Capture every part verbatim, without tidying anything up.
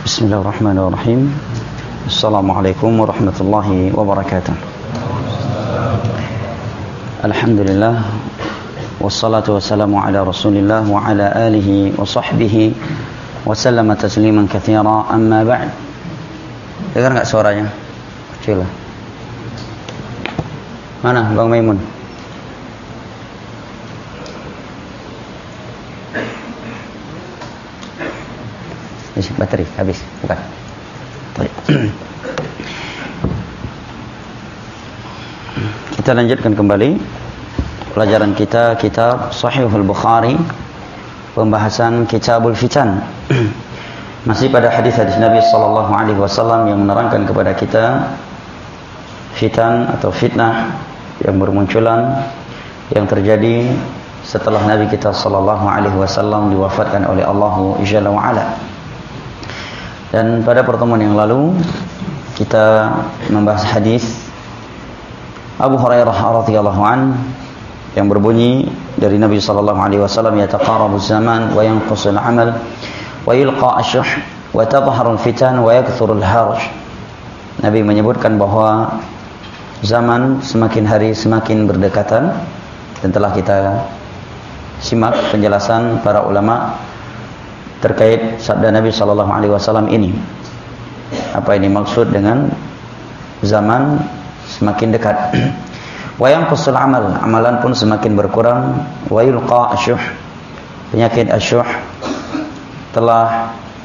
Bismillahirrahmanirrahim. Assalamualaikum warahmatullahi wabarakatuh. Alhamdulillah, wassalatu wassalamu ala rasulillah wa ala alihi wa sahbihi wa sallama tasliman katsira, amma ba'd. Dengar gak suaranya? Kecil lah. Mana Bang Maimun? Bateri habis, bukan? Kita lanjutkan kembali pelajaran kita kitab Sahihul Bukhari, pembahasan Kitabul Fitan. Masih pada hadis-hadis Nabi sallallahu alaihi wasallam yang menerangkan kepada kita fitan atau fitnah yang bermunculan yang terjadi setelah Nabi kita sallallahu alaihi wasallam diwafatkan oleh Allah Jalla wa Ala. Dan pada pertemuan yang lalu kita membahas hadis Abu Hurairah radhiyallahu an yang berbunyi dari Nabi sallallahu alaihi wasallam, yataqarabu zaman wa yanqusul amal wa yulqa asyuh wa tadhharu fitan wa yakthuru al-harj. Nabi menyebutkan bahwa zaman semakin hari semakin berdekatan, dan telah kita simak penjelasan para ulama terkait sabda Nabi sallallahu alaihi wasallam ini. Apa ini maksud dengan zaman semakin dekat? Wa yanqusul amal, amalan pun semakin berkurang. Wa yulqa asyuh, penyakit asyuh telah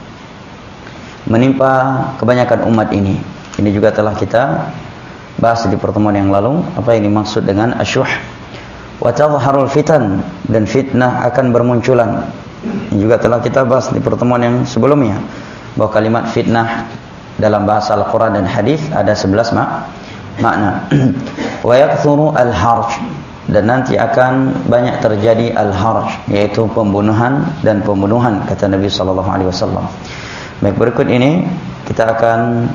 menimpa kebanyakan umat ini. Ini juga telah kita bahas di pertemuan yang lalu. Apa ini maksud dengan asyuh? Wa tadhharul fitan, dan fitnah akan bermunculan. Ini juga telah kita bahas di pertemuan yang sebelumnya, bahwa kalimat fitnah dalam bahasa Al-Quran dan hadis ada sebelas mak makna. Wa yakthuru al-harj, dan nanti akan banyak terjadi al-harj, yaitu pembunuhan dan pembunuhan, kata Nabi sallallahu alaihi wasallam. Baik, berikut ini kita akan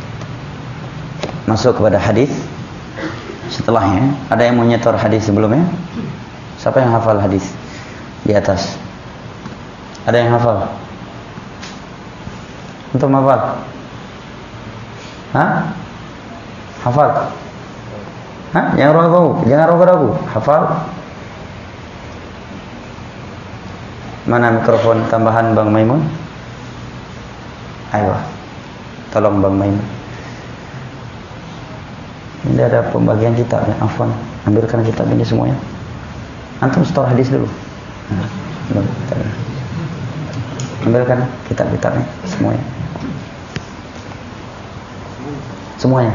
masuk kepada hadis setelahnya. Ada yang mau nyetor hadis sebelumnya? Siapa yang hafal hadis di atas? Ada yang hafal? Untuk hafal? Hah? Hafal? Hah? Jangan ragu, jangan ragu-ragu. Hafal? Mana mikrofon tambahan Bang Maimun? Ayo, tolong Bang Maimun. Ini ada pembagian kitab ya, afwan. Ambilkan kitab ini semuanya. Antum setor hadis dulu. Nah, belum. Ambilkan kitab-kitabnya semuanya. Semuanya.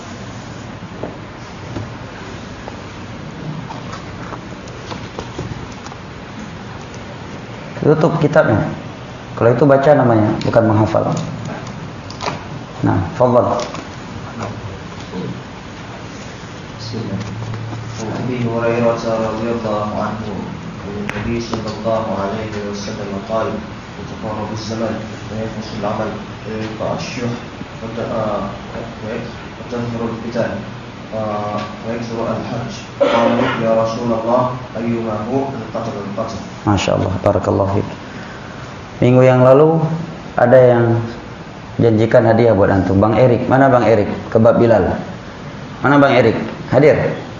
Tutup kitabnya. Kalau itu baca namanya, bukan menghafal. Nah, fadhal. Abi Hurairah radhiyallahu anhu, Nabi sallallahu alaihi wasallam qala: "Taqarrabu az-zaman wa yanqusu al-amal wa yulqa ash-shuh wa tadhharu al-fitan wa yakthuru al-harj." Qalu ya Rasulullah, ayyuma hu al-qatl al-qatl. Masyaallah, barakallahu fiik. Minggu yang lalu ada yang janjikan hadiah buat antum. Bang Erik, mana Bang Erik? Kebab Bilal. Mana Bang Erik? Hadir?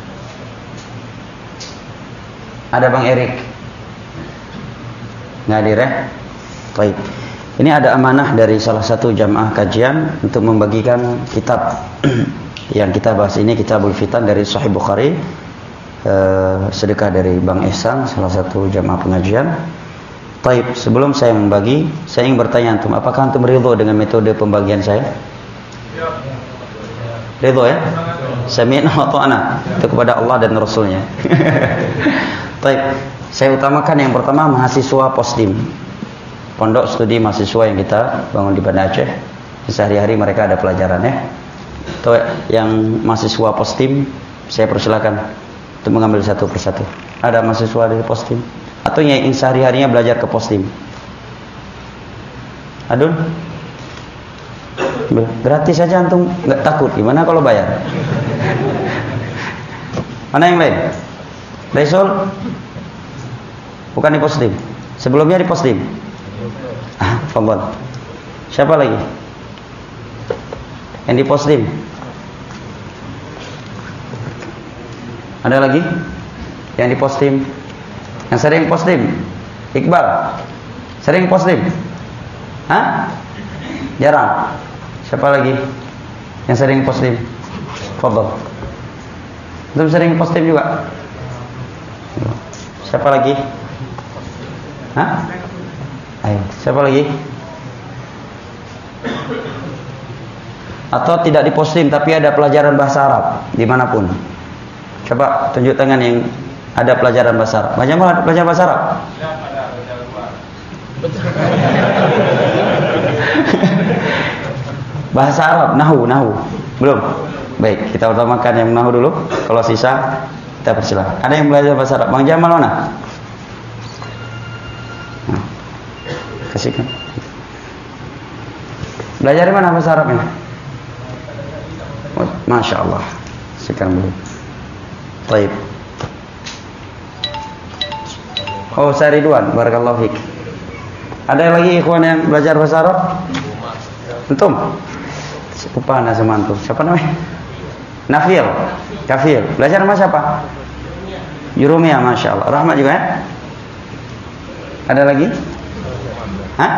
Ada Bang Erik? Nggak hadir ya? Baik. Ini ada amanah dari salah satu jamaah kajian untuk membagikan kitab yang kita bahas ini, Kitabul Fitan dari Sahih Bukhari. Eh, sedekah dari Bang Ihsan, salah satu jamaah pengajian. Baik, sebelum saya membagi, saya ingin bertanya antum, apakah antum ridho dengan metode pembagian saya? Ridho ya? Sami'na wa ta'na, itu kepada Allah dan Rasulnya. Baik, saya utamakan yang pertama mahasiswa Posdim, pondok studi mahasiswa yang kita bangun di Banda Aceh. Sehari-hari mereka ada pelajaran ya. Atau yang mahasiswa Posdim, saya persilakan untuk mengambil satu persatu. Ada mahasiswa dari Posdim atau yang sehari-harinya belajar ke Posdim? Adun? Gratis saja antum, nggak takut. Gimana kalau bayar? Mana yang lain? Daisol? Bukan di Posdim. Sebelumnya di Posdim. Ah, fadhal. Siapa lagi? Yang di postim? Ada lagi? Yang di postim? Yang sering postim? Iqbal? Sering postim? Hah? Jarang? Siapa lagi? Yang sering postim? Fadhal. Belum sering postim juga? Siapa lagi? Hah? Ayo, siapa lagi? Atau tidak diposting tapi ada pelajaran bahasa Arab dimanapun. Coba tunjuk tangan yang ada pelajaran bahasa Arab. Banyak banget pelajaran bahasa Arab. Bahasa Arab, nahu, nahu. Belum? Baik, kita utamakan yang nahu dulu. Kalau sisa kita persilakan. Ada yang belajar bahasa Arab? Bang Jamal mana? Nah, kasihkan. Belajar di mana bahasa Arabnya? Oh, Masya Allah. Sekarang dulu. Baik. Oh, saya Ridwan. Barakallahu fiik. Ada lagi ikhwan yang belajar bahasa Arab? Antum? Lupa nama semantu. Siapa namanya? Nafil. Kafil. Belajar sama siapa? Jurumiyah, Masya Allah. Rahmat juga ya? Ada lagi? Hah?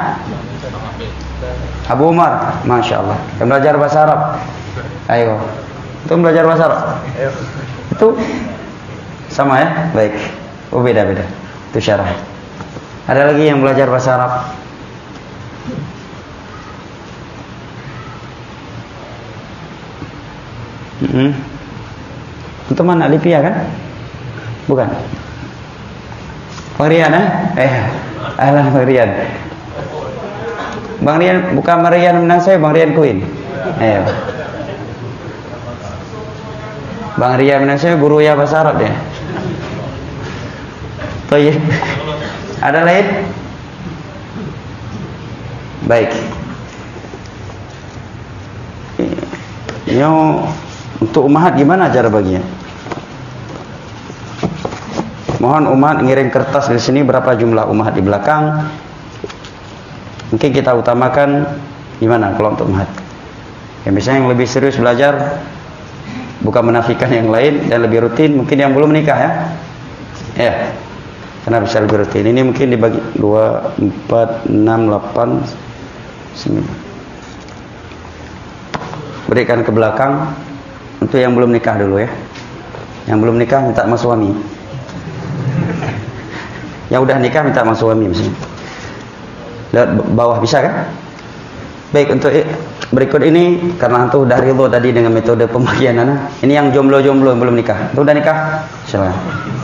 Abu Umar, Masya Allah. Yang belajar bahasa Arab. Ayo. Itu belajar bahasa Arab? Itu sama ya? Baik. Oh, beda-beda. Itu syarah. Ada lagi yang belajar bahasa Arab? Hmm. Itu mana? Lipia kan? Bukan. Bang Rian eh? Eh, Ahlan Bang Rian. Bang Rian, bukan Bang Rian menang saya, Bang Rian Queen. Eh. Bang Rian menang saya guru ya bahasa Arab dia. Baik. Ada lain? Baik. Yo, untuk umat gimana cara baginya? Mohon umat ngirim kertas di sini berapa jumlah umat di belakang. Mungkin kita utamakan gimana kalau untuk umat. Yang misalnya yang lebih serius belajar, bukan menafikan yang lain dan lebih rutin, mungkin yang belum menikah ya. Ya. Karena bisa lebih rutin. Ini mungkin dibagi dua, empat, enam, delapan, sembilan. Berikan ke belakang untuk yang belum nikah dulu ya. Yang belum nikah minta sama suami. Yang udah nikah minta sama suami misalnya. Lihat bawah bisa kan? Baik, untuk berikut ini karena antum udah ridho tadi dengan metode pembagian anak. Ini yang jomblo-jomblo yang belum nikah. Antum udah nikah? Silakan.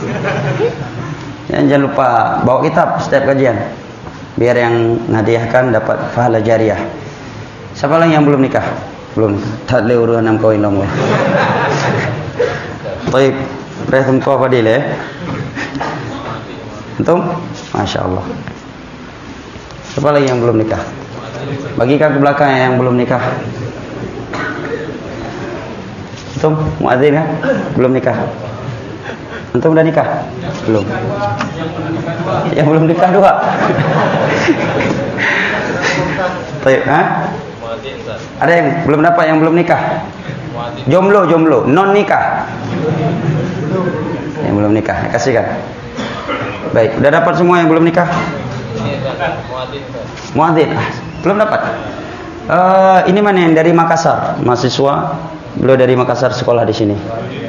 Ya, jangan lupa bawa kitab setiap kajian. Biar yang ngadiahkan dapat pahala jariah. Siapa lagi yang belum nikah? Belum. Tak le uruan enam koin dong. Baik, berarti kau Fadil ya. Antum? Masya Allah. Siapa lagi yang belum nikah? Bagikan ke belakang yang belum nikah. Antum muadzin kan? Belum nikah. Antum udah nikah? Belum. Yang belum nikah dua. Baik, ha? Ada yang belum dapat yang belum nikah? Jomblo, jomblo, non nikah. Yang belum nikah, kasihkan. Baik, udah dapat semua yang belum nikah? Muadzin, ah, belum dapat. Uh, ini mana yang dari Makassar, mahasiswa? Beliau dari Makassar sekolah di sini.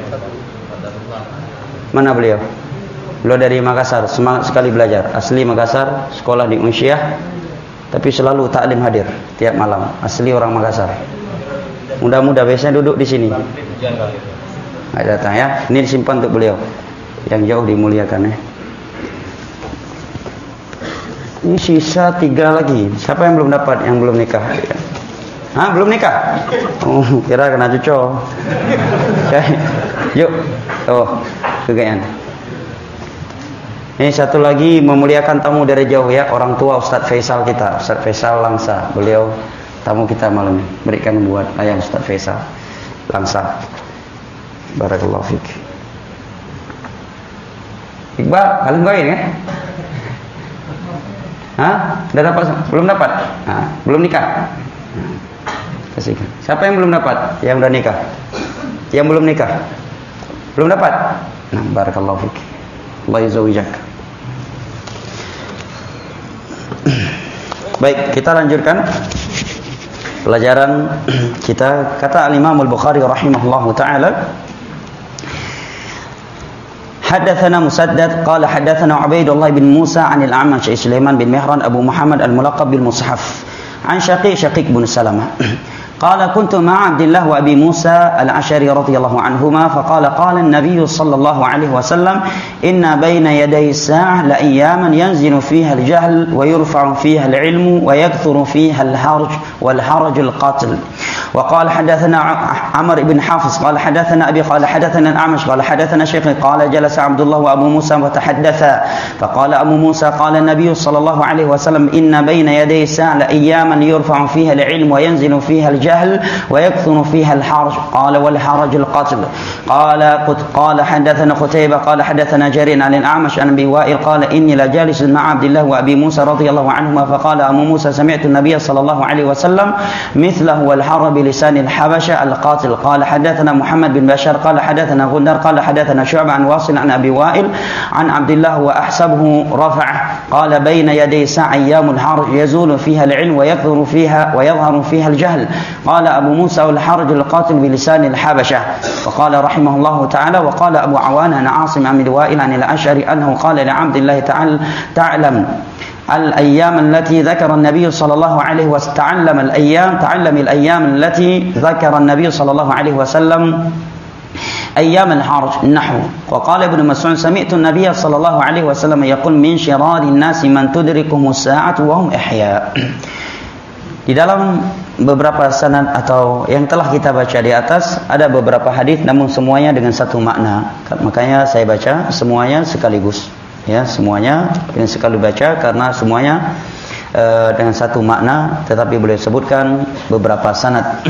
Mana beliau? Beliau dari Makassar, semangat sekali belajar. Asli Makassar, sekolah di Unsyah, tapi selalu taklim hadir tiap malam. Asli orang Makassar. Mudah-mudah biasanya duduk di sini. Nggak datang ya. Ini disimpan untuk beliau. Yang jauh dimuliakan ya. Ini sisa tiga lagi. Siapa yang belum dapat? Yang belum nikah? Hah, belum nikah? Oh, kira kena cucok. Okay. Yuk. Oh, kegayaan. Ini satu lagi memuliakan tamu dari jauh ya. Orang tua Ustadz Faisal kita. Ustadz Faisal Langsa. Beliau tamu kita malam ini. Berikan buat ayah Ustadz Faisal Langsa. Barakallahu fiik. Iqbal, kalian goin ya? Hah? Sudah dapat? Belum dapat? Nah, belum nikah? Nah, kasihkan. Siapa yang belum dapat? Yang sudah nikah? Yang belum nikah? Belum dapat? Nah, barakallahu fik. Allah yuzawijak. Baik, kita lanjutkan pelajaran kita. Kata Al-Imam Al-Bukhari rahimahullahu taala, حدثنا مسدد قال حدثنا عبيد الله بن موسى عن الأعمش سليمان بن مهران أبو محمد الملقب بالمصحف عن شقيق شقيق بن سلمة قال كنت مع عبد الله وأبي موسى الأشعري رضي الله عنهما فقال قال النبي صلى الله عليه وسلم إن بين يدي الساعة لأياما ينزل فيها الجهل ويرفع فيها العلم ويكثر فيها الحرج والحرج القاتل. وقال حدثنا عمر بن حافظ قال حدثنا أبي قال حدثنا الأعمش قال حدثنا شيخي قال جلس عبد الله وأبو موسى وتحدثا فقال أبو موسى قال النبي صلى الله عليه وسلم إن بين يدي الساعة لأياما يرفع فيها العلم وينزل فيها الجهل ويكثر فيها الحرج قال والحرج القتل. قال قال حدثنا قتيبة قال حدثنا جرير عن الأعمش عن أبي وائل قال إني لجالس مع عبد الله وأبي موسى رضي الله عنهما فقال أبو موسى سمعت النبي صلى الله عليه وسلم مثله والحرب بلسان الحبشة القاتل. قال حدثنا محمد بن بشار قال حدثنا غندر قال حدثنا شعبة عن واصل عن أبي وائل عن عبد الله وأحسبه رفعه قال بين يدي ساعة أيام الحرج يزول فيها العلم ويكثر فيها ويظهر فيها الجهل. قال أبو موسى والحرج القاتل بلسان الحبشة. وقال رحمه الله تعالى وقال أبو عوان عن عاصم عن وائل عن الأشعري أنه قال لعبد الله تعالى تعلم الأيام التي ذكر النبي صلى الله عليه وسلم تعلم الأيام تعلم الأيام التي ذكر النبي صلى الله عليه وسلم أيام الحرج النحو. وقال ابن مسعود سمعت النبي صلى الله عليه وسلم يقول من شرار الناس من تدركهم الساعة وهم إحياء. Di dalam beberapa sanad atau yang telah kita baca di atas ada beberapa hadis namun semuanya dengan satu makna. Makanya saya baca semuanya sekaligus. Ya, semuanya dengan sekali baca karena semuanya uh, dengan satu makna, tetapi boleh sebutkan beberapa sanad.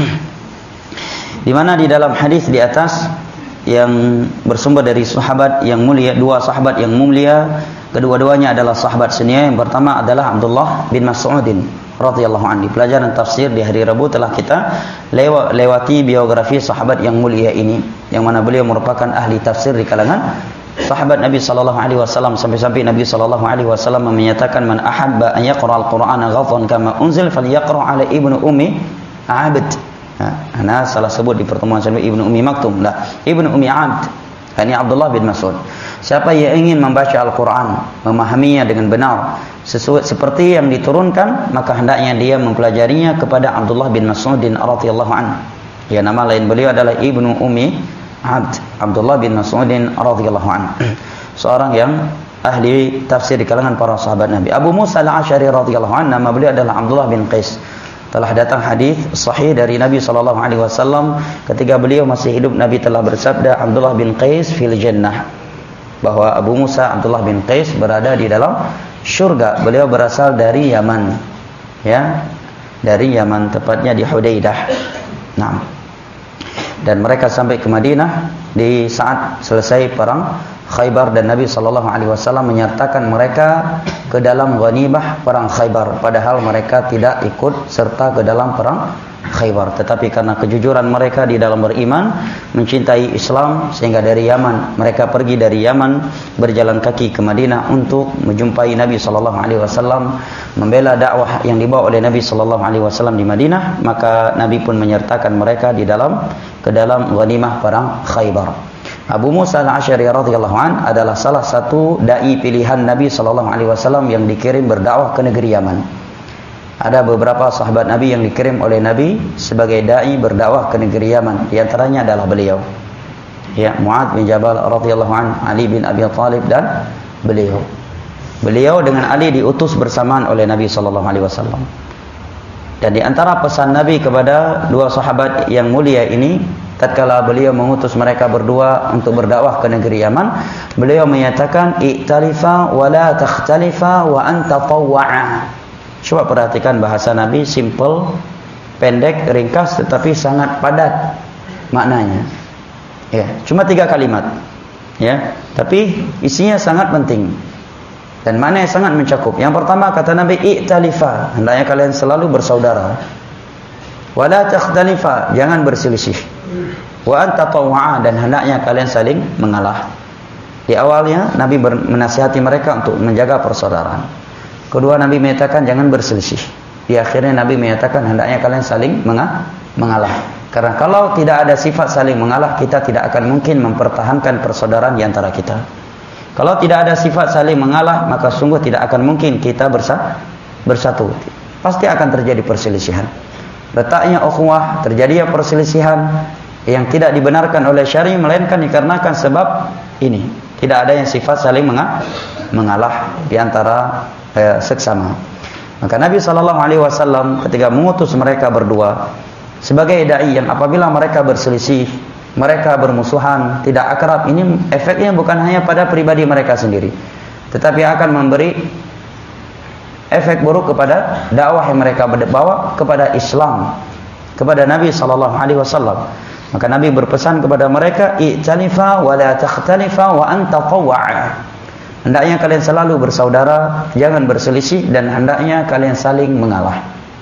Di mana di dalam hadis di atas yang bersumber dari sahabat yang mulia, dua sahabat yang mulia, kedua-duanya adalah sahabat senior. Yang pertama adalah Abdullah bin Mas'udin radhiyallahu anhu. Pelajaran tafsir di hari Rabu telah kita lewa, lewati biografi sahabat yang mulia ini, yang mana beliau merupakan ahli tafsir di kalangan sahabat Nabi sallallahu alaihi wasallam, sampai-sampai Nabi sallallahu alaihi wasallam menyatakan man ahabba an yaqra al-Qur'ana ghadhan kama unzil falyaqra ala ibnu ummi Abd. Nah, salah sebut di pertemuan sama Ibnu Ummi Maktum. Lah, Ibnu Ummi Abd, yakni Abdullah bin Mas'ud. Siapa yang ingin membaca Al-Qur'an, memahaminya dengan benar sesuai seperti yang diturunkan, maka hendaknya dia mempelajarinya kepada Abdullah bin Mas'udin radhiyallahu anhu. Ya, nama lain beliau adalah Ibnu Ummi Abd, Abdullah bin Mas'udin radhiyallahu anhu. Seorang yang ahli tafsir di kalangan para sahabat Nabi. Abu Musa al-Asy'ari radhiyallahu anhu, nama beliau adalah Abdullah bin Qais. Telah datang hadis sahih dari Nabi sallallahu alaihi wasallam ketika beliau masih hidup, Nabi telah bersabda Abdullah bin Qais fil jannah, bahwa Abu Musa Abdullah bin Qais berada di dalam syurga. Beliau berasal dari Yaman, ya, dari Yaman, tepatnya di Hudaidah. Nah, dan mereka sampai ke Madinah di saat selesai perang Khaybar, dan Nabi sallallahu alaihi wasallam menyertakan mereka ke dalam ghanimah perang Khaybar, padahal mereka tidak ikut serta ke dalam perang Khaybar, tetapi karena kejujuran mereka di dalam beriman, mencintai Islam, sehingga dari Yaman mereka pergi dari Yaman berjalan kaki ke Madinah untuk menjumpai Nabi sallallahu alaihi wasallam, membela dakwah yang dibawa oleh Nabi sallallahu alaihi wasallam di Madinah. Maka Nabi pun menyertakan mereka di dalam ke dalam ghanimah perang Khaybar. Abu Musa al-Asy'ari radhiyallahu an adalah salah satu dai pilihan Nabi sallallahu alaihi wasallam yang dikirim berdakwah ke negeri Yaman. Ada beberapa sahabat Nabi yang dikirim oleh Nabi sebagai dai berdakwah ke negeri Yaman. Di antaranya adalah beliau, ya, Mu'adz bin Jabal radhiyallahu an, Ali bin Abi Thalib, dan beliau. Beliau dengan Ali diutus bersamaan oleh Nabi sallallahu alaihi wasallam. Dan di antara pesan Nabi kepada dua sahabat yang mulia ini, tatkala beliau mengutus mereka berdua untuk berdakwah ke negeri Yaman, beliau menyatakan i'talifa wa la takhtalifa wa anta tawwa'a. Coba perhatikan bahasa Nabi, simple, pendek, ringkas, tetapi sangat padat maknanya. Ya, cuma tiga kalimat. Ya, tapi isinya sangat penting. Dan mana yang sangat mencakup? Yang pertama kata Nabi, i'talifa, hendaknya kalian selalu bersaudara. Wala takhtalifa, jangan berselisih. Wa antatawwa'a, dan hendaknya kalian saling mengalah. Di awalnya Nabi menasihati mereka untuk menjaga persaudaraan. Kedua, Nabi menyatakan jangan berselisih. Di akhirnya Nabi menyatakan hendaknya kalian saling mengalah. Karena kalau tidak ada sifat saling mengalah, kita tidak akan mungkin mempertahankan persaudaraan di antara kita. Kalau tidak ada sifat saling mengalah, maka sungguh tidak akan mungkin kita bersatu. Pasti akan terjadi perselisihan. Letaknya ukhuwah, terjadi perselisihan yang tidak dibenarkan oleh syari, melainkan dikarenakan sebab ini. Tidak ada yang sifat saling mengalah di antara eh, seksama. Maka Nabi shallallahu alaihi wasallam ketika mengutus mereka berdua sebagai dai yang apabila mereka berselisih, mereka bermusuhan, tidak akrab, ini efeknya bukan hanya pada pribadi mereka sendiri, tetapi akan memberi efek buruk kepada dakwah yang mereka bawa kepada Islam, kepada Nabi sallallahu alaihi wasallam. Maka Nabi berpesan kepada mereka, i'talifa wa la takhtalifa wa antatawwa'a. Hendaknya kalian selalu bersaudara, jangan berselisih, dan hendaknya kalian saling mengalah.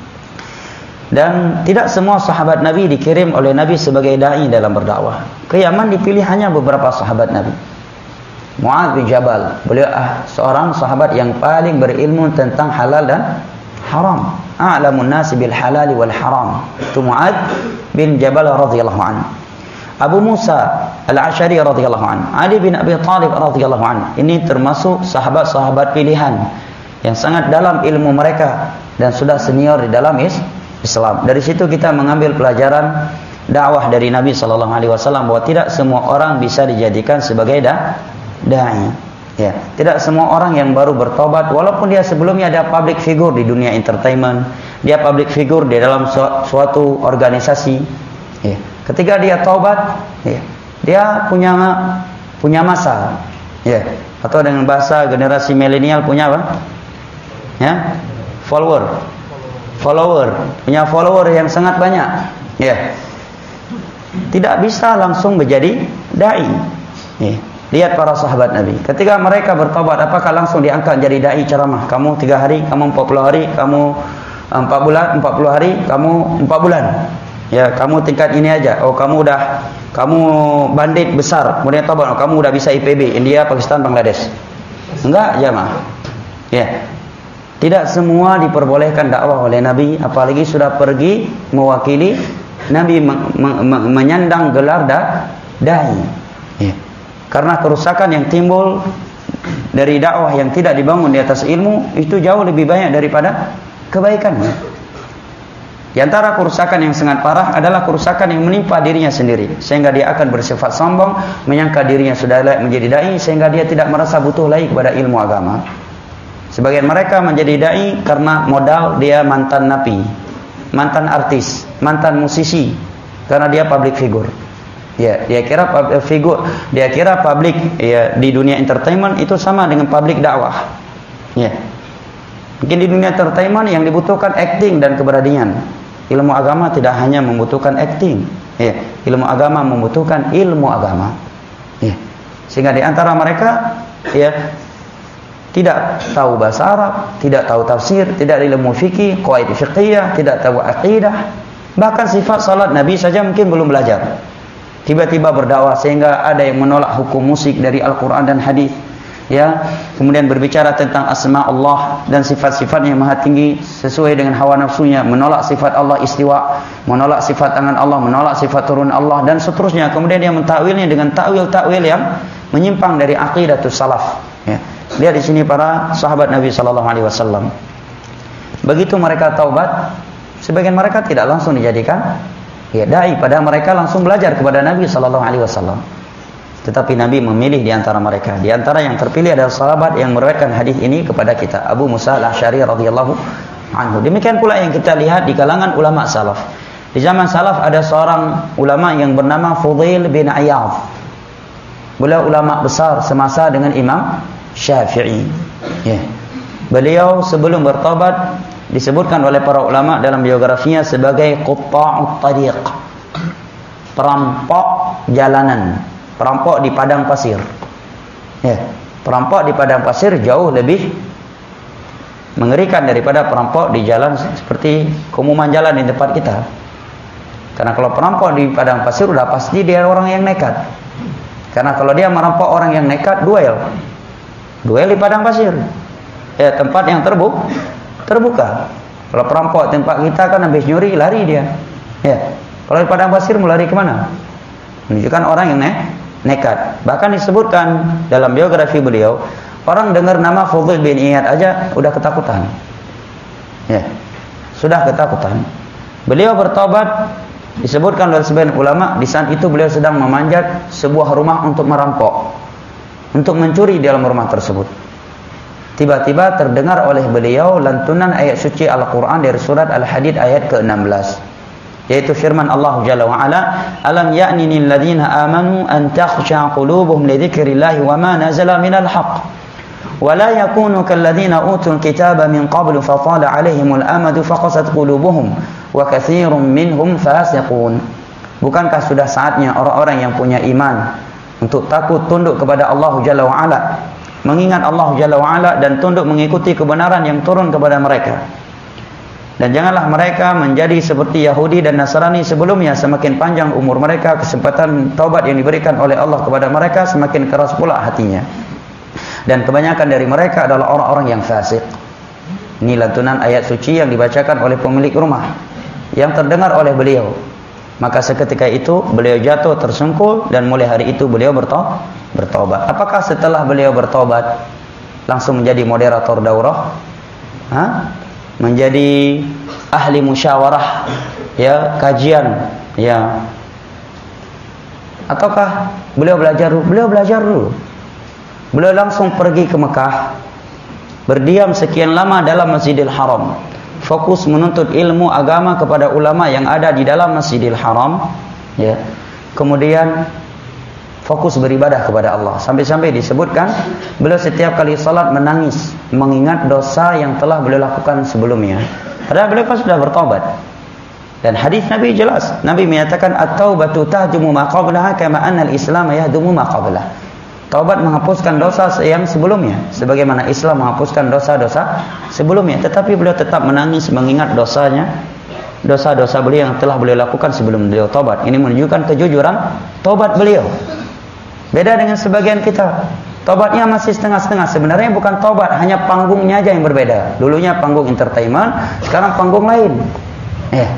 Dan tidak semua sahabat Nabi dikirim oleh Nabi sebagai dai dalam berdakwah. Ke Yaman dipilih hanya beberapa sahabat Nabi. Mu'adz bin Jabal, beliau ah, seorang sahabat yang paling berilmu tentang halal dan haram. A'lamun nasi bil halal wal haram. Itu Mu'adz bin Jabal radhiyallahu anhu. Abu Musa Al-Asy'ari radhiyallahu anhu. Ali bin Abi Thalib radhiyallahu anhu. Ini termasuk sahabat-sahabat pilihan yang sangat dalam ilmu mereka dan sudah senior di dalam Islam. Dari situ kita mengambil pelajaran dakwah dari Nabi sallallahu alaihi wasallam bahwa tidak semua orang bisa dijadikan sebagai da dai. Ya, tidak semua orang yang baru bertobat walaupun dia sebelumnya ada public figure di dunia entertainment, dia public figure di dalam su suatu organisasi. Ya, ketika dia taubat, ya, dia punya punya masa. Ya, atau dengan bahasa generasi milenial punya apa? Ya, follower. Follower, punya follower yang sangat banyak. Ya. Tidak bisa langsung menjadi dai. Ya. Lihat para sahabat Nabi. Ketika mereka bertobat, apakah langsung diangkat jadi dai ceramah? Kamu tiga hari, kamu empat puluh hari, kamu empat bulan, empat puluh hari, kamu empat bulan. Ya, kamu tingkat ini aja. Oh, kamu udah kamu bandit besar. Kemudian tobat, oh, kamu udah bisa I P B, India, Pakistan, Bangladesh. Enggak, jamaah. Ya. Tidak semua diperbolehkan dakwah oleh Nabi, apalagi sudah pergi mewakili Nabi me me me menyandang gelar da dai. Ya. Karena kerusakan yang timbul dari dakwah yang tidak dibangun di atas ilmu itu jauh lebih banyak daripada kebaikannya. Di antara kerusakan yang sangat parah adalah kerusakan yang menimpa dirinya sendiri, sehingga dia akan bersifat sombong, menyangka dirinya sudah layak menjadi dai, sehingga dia tidak merasa butuh lagi kepada ilmu agama. Sebagian mereka menjadi dai karena modal dia mantan napi, mantan artis, mantan musisi, karena dia public figure. Ya, dia kira public figure, dia kira public ya di dunia entertainment itu sama dengan public dakwah. Ya. Mungkin di dunia entertainment yang dibutuhkan acting dan keberanian. Ilmu agama tidak hanya membutuhkan acting. Ya, ilmu agama membutuhkan ilmu agama. Ya. Sehingga di antara mereka ya tidak tahu bahasa Arab, tidak tahu tafsir, tidak ilmu fikih, qawaid fiqhiyah, tidak tahu akidah, bahkan sifat salat Nabi saja mungkin belum belajar. Tiba-tiba berdakwah sehingga ada yang menolak hukum musik dari Al-Qur'an dan hadis. Ya, kemudian berbicara tentang asma Allah dan sifat-sifatnya yang maha tinggi sesuai dengan hawa nafsunya, menolak sifat Allah istiwa, menolak sifat tangan Allah, menolak sifat turun Allah dan seterusnya. Kemudian dia mentakwilnya dengan takwil-takwil yang menyimpang dari aqidatus salaf. Ya. Lihat di sini para sahabat Nabi sallallahu alaihi wasallam. Begitu mereka taubat, sebagian mereka tidak langsung dijadikan ya dai, padahal mereka langsung belajar kepada Nabi sallallahu alaihi wasallam. Tetapi Nabi memilih di antara mereka. Di antara yang terpilih adalah sahabat yang meriwayatkan hadis ini kepada kita, Abu Musa Al-Asy'ari radhiyallahu anhu. Demikian pula yang kita lihat di kalangan ulama salaf. Di zaman salaf ada seorang ulama yang bernama Fudail bin Iyadh. Beliau ulama besar semasa dengan Imam Syafi'i. Ya. Beliau sebelum bertobat disebutkan oleh para ulama dalam biografinya sebagai qutta'ut tariq, perampok jalanan, perampok di padang pasir. Ya, Perampok di padang pasir jauh lebih mengerikan daripada perampok di jalan seperti keumuman jalan di tempat kita. Karena kalau perampok di padang pasir udah pasti dia orang yang nekat. Karena kalau dia merampok orang yang nekat, duel. Duel di padang pasir. Ya, tempat yang terbuka. terbuka. Kalau perampok tempat kita kan habis nyuri, lari dia. Ya. Kalau di padang pasir mau lari kemana? Menunjukkan orang yang ne nekat. Bahkan disebutkan dalam biografi beliau, orang dengar nama Fudail bin Iyad aja udah ketakutan. Ya. Sudah ketakutan. Beliau bertobat, disebutkan oleh sebagian ulama, di saat itu beliau sedang memanjat sebuah rumah untuk merampok, untuk mencuri di dalam rumah tersebut. Tiba-tiba terdengar oleh beliau lantunan ayat suci Al-Quran dari surat Al-Hadid ayat ke enam belas, yaitu firman Allah Jalla wa Ala, alam ya'ni lil ladzina amanu an takhsha qulubuhum li dzikrillahi wa ma nazala minal haqq wa la yakunu kal ladzina utul kitaba min qablu fa tala 'alaihimul amadu faqasat qulubuhum wa katsirun minhum fasiqun. Bukankah sudah saatnya orang-orang yang punya iman untuk takut tunduk kepada Allah Jalla wa Ala, mengingat Allah Jalla wa Ala dan tunduk mengikuti kebenaran yang turun kepada mereka. Dan janganlah mereka menjadi seperti Yahudi dan Nasrani sebelumnya, semakin panjang umur mereka, kesempatan taubat yang diberikan oleh Allah kepada mereka semakin keras pula hatinya. Dan kebanyakan dari mereka adalah orang-orang yang fasik. Ini lantunan ayat suci yang dibacakan oleh pemilik rumah, yang terdengar oleh beliau. Maka seketika itu beliau jatuh tersungkur dan mulai hari itu beliau bertobat. bertobat. Apakah setelah beliau bertobat langsung menjadi moderator daurah? Hah? Menjadi ahli musyawarah, ya, kajian, ya. Ataukah beliau belajar dulu? Beliau belajar dulu. Beliau langsung pergi ke Mekah, berdiam sekian lama dalam Masjidil Haram, fokus menuntut ilmu agama kepada ulama yang ada di dalam Masjidil Haram, ya. Kemudian fokus beribadah kepada Allah. Sampai-sampai disebutkan beliau setiap kali salat menangis, mengingat dosa yang telah beliau lakukan sebelumnya. Padahal beliau kan sudah bertobat. Dan hadis Nabi jelas. Nabi menyatakan at-taubatu tahdumu ma qablaha kama anna al-islam yahdumu ma qablah. Taubat menghapuskan dosa yang sebelumnya, sebagaimana Islam menghapuskan dosa-dosa sebelumnya. Tetapi beliau tetap menangis mengingat dosanya, dosa-dosa beliau yang telah beliau lakukan sebelum beliau taubat. Ini menunjukkan kejujuran taubat beliau. Beda dengan sebagian kita, taubatnya masih setengah-setengah. Sebenarnya bukan taubat, hanya panggungnya aja yang berbeda. Dulunya panggung entertainment, sekarang panggung lain. Eh,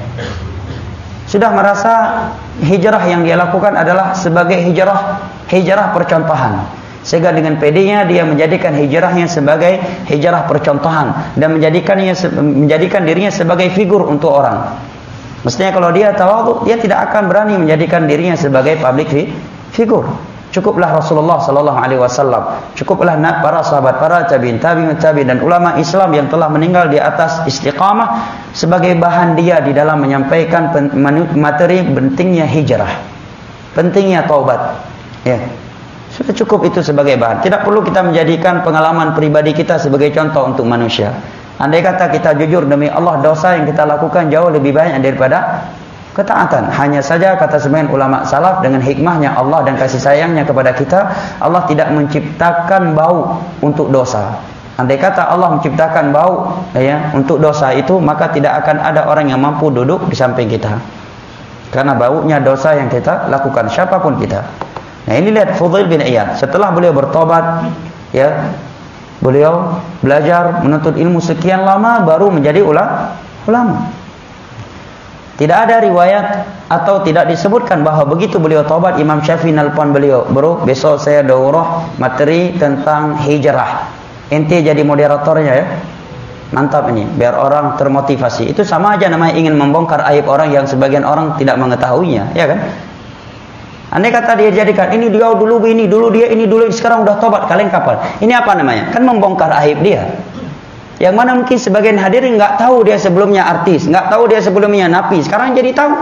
sudah merasa hijrah yang dia lakukan adalah sebagai hijrah hijrah percontohan. Sehingga dengan pedenya dia menjadikan hijrahnya sebagai hijrah percontohan dan menjadikannya menjadikan dirinya sebagai figur untuk orang. Mestinya kalau dia tawadhu, dia tidak akan berani menjadikan dirinya sebagai public figur. Cukuplah Rasulullah sallallahu alaihi wasallam, cukuplah para sahabat, para tabi'in, tabi'in, tabi'in dan ulama Islam yang telah meninggal di atas istiqamah sebagai bahan dia di dalam menyampaikan materi pentingnya hijrah, pentingnya taubat. Ya. Sudah cukup itu sebagai bahan. Tidak perlu kita menjadikan pengalaman pribadi kita sebagai contoh untuk manusia. Andai kata kita jujur demi Allah, dosa yang kita lakukan jauh lebih banyak daripada ketaatan. Hanya saja kata sebagian ulama salaf, dengan hikmahnya Allah dan kasih sayangnya kepada kita, Allah tidak menciptakan bau untuk dosa. Andai kata Allah menciptakan bau, ya, untuk dosa itu, maka tidak akan ada orang yang mampu duduk di samping kita. Karena baunya dosa yang kita lakukan, siapapun kita. Nah, ini lihat Fudail bin Iyad. Setelah beliau bertobat, ya, beliau belajar menuntut ilmu sekian lama baru menjadi ulama. Tidak ada riwayat atau tidak disebutkan bahwa begitu beliau taubat Imam Syafi'i nelpon beliau, "Bro, besok saya daurah materi tentang hijrah. Ente jadi moderatornya ya." Mantap ini, biar orang termotivasi. Itu sama aja namanya ingin membongkar aib orang yang sebagian orang tidak mengetahuinya, ya kan? Andai kata dia jadikan ini dia dulu ini dulu dia ini dulu sekarang udah tobat, kalian kapan? Ini apa namanya? Kan membongkar aib dia. Yang mana mungkin sebagian hadirin nggak tahu dia sebelumnya artis, nggak tahu dia sebelumnya napi, sekarang jadi tahu.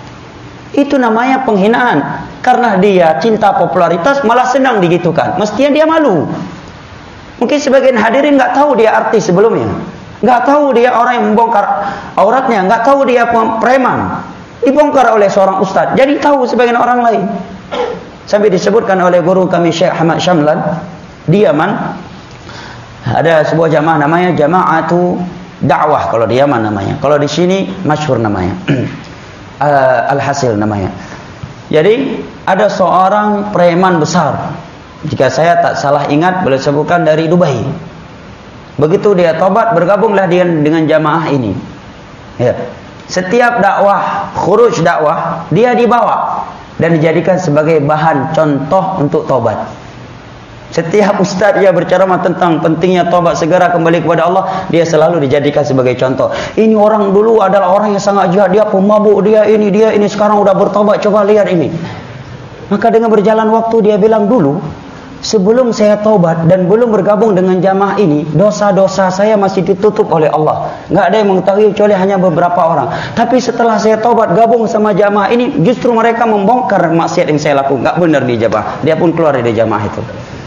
Itu namanya penghinaan. Karena dia cinta popularitas malah senang digitukan. Mestinya dia malu. Mungkin sebagian hadirin nggak tahu dia artis sebelumnya, nggak tahu dia orang yang membongkar auratnya, nggak tahu dia preman, dibongkar oleh seorang ustadz, jadi tahu sebagian orang lain. Sampai disebutkan oleh guru kami Syekh Ahmad Syamlan, Di Yaman ada sebuah jamaah namanya Jama'atu Dakwah kalau di Yaman namanya. Kalau di sini masyhur namanya. Al-Hasil namanya. Jadi ada seorang preman besar. Jika saya tak salah ingat boleh sebutkan dari Dubai. Begitu dia tobat bergabunglah dia dengan jamaah ini. Ya. Setiap dakwah, khuruj dakwah, dia dibawa dan dijadikan sebagai bahan contoh untuk tobat. Setiap ustaz dia berceramah tentang pentingnya tobat, segera kembali kepada Allah, dia selalu dijadikan sebagai contoh. Ini orang dulu adalah orang yang sangat jahat, dia pemabuk, dia ini, dia ini, sekarang udah bertobat, coba lihat ini. Maka dengan berjalan waktu dia bilang, dulu sebelum saya tobat dan belum bergabung dengan jamaah ini, dosa-dosa saya masih ditutup oleh Allah. Nggak ada yang mengetahui kecuali hanya beberapa orang. Tapi setelah saya tobat gabung sama jamaah ini, justru mereka membongkar maksiat yang saya lakukan. Nggak benar di jamaah. Dia pun keluar dari jamaah itu.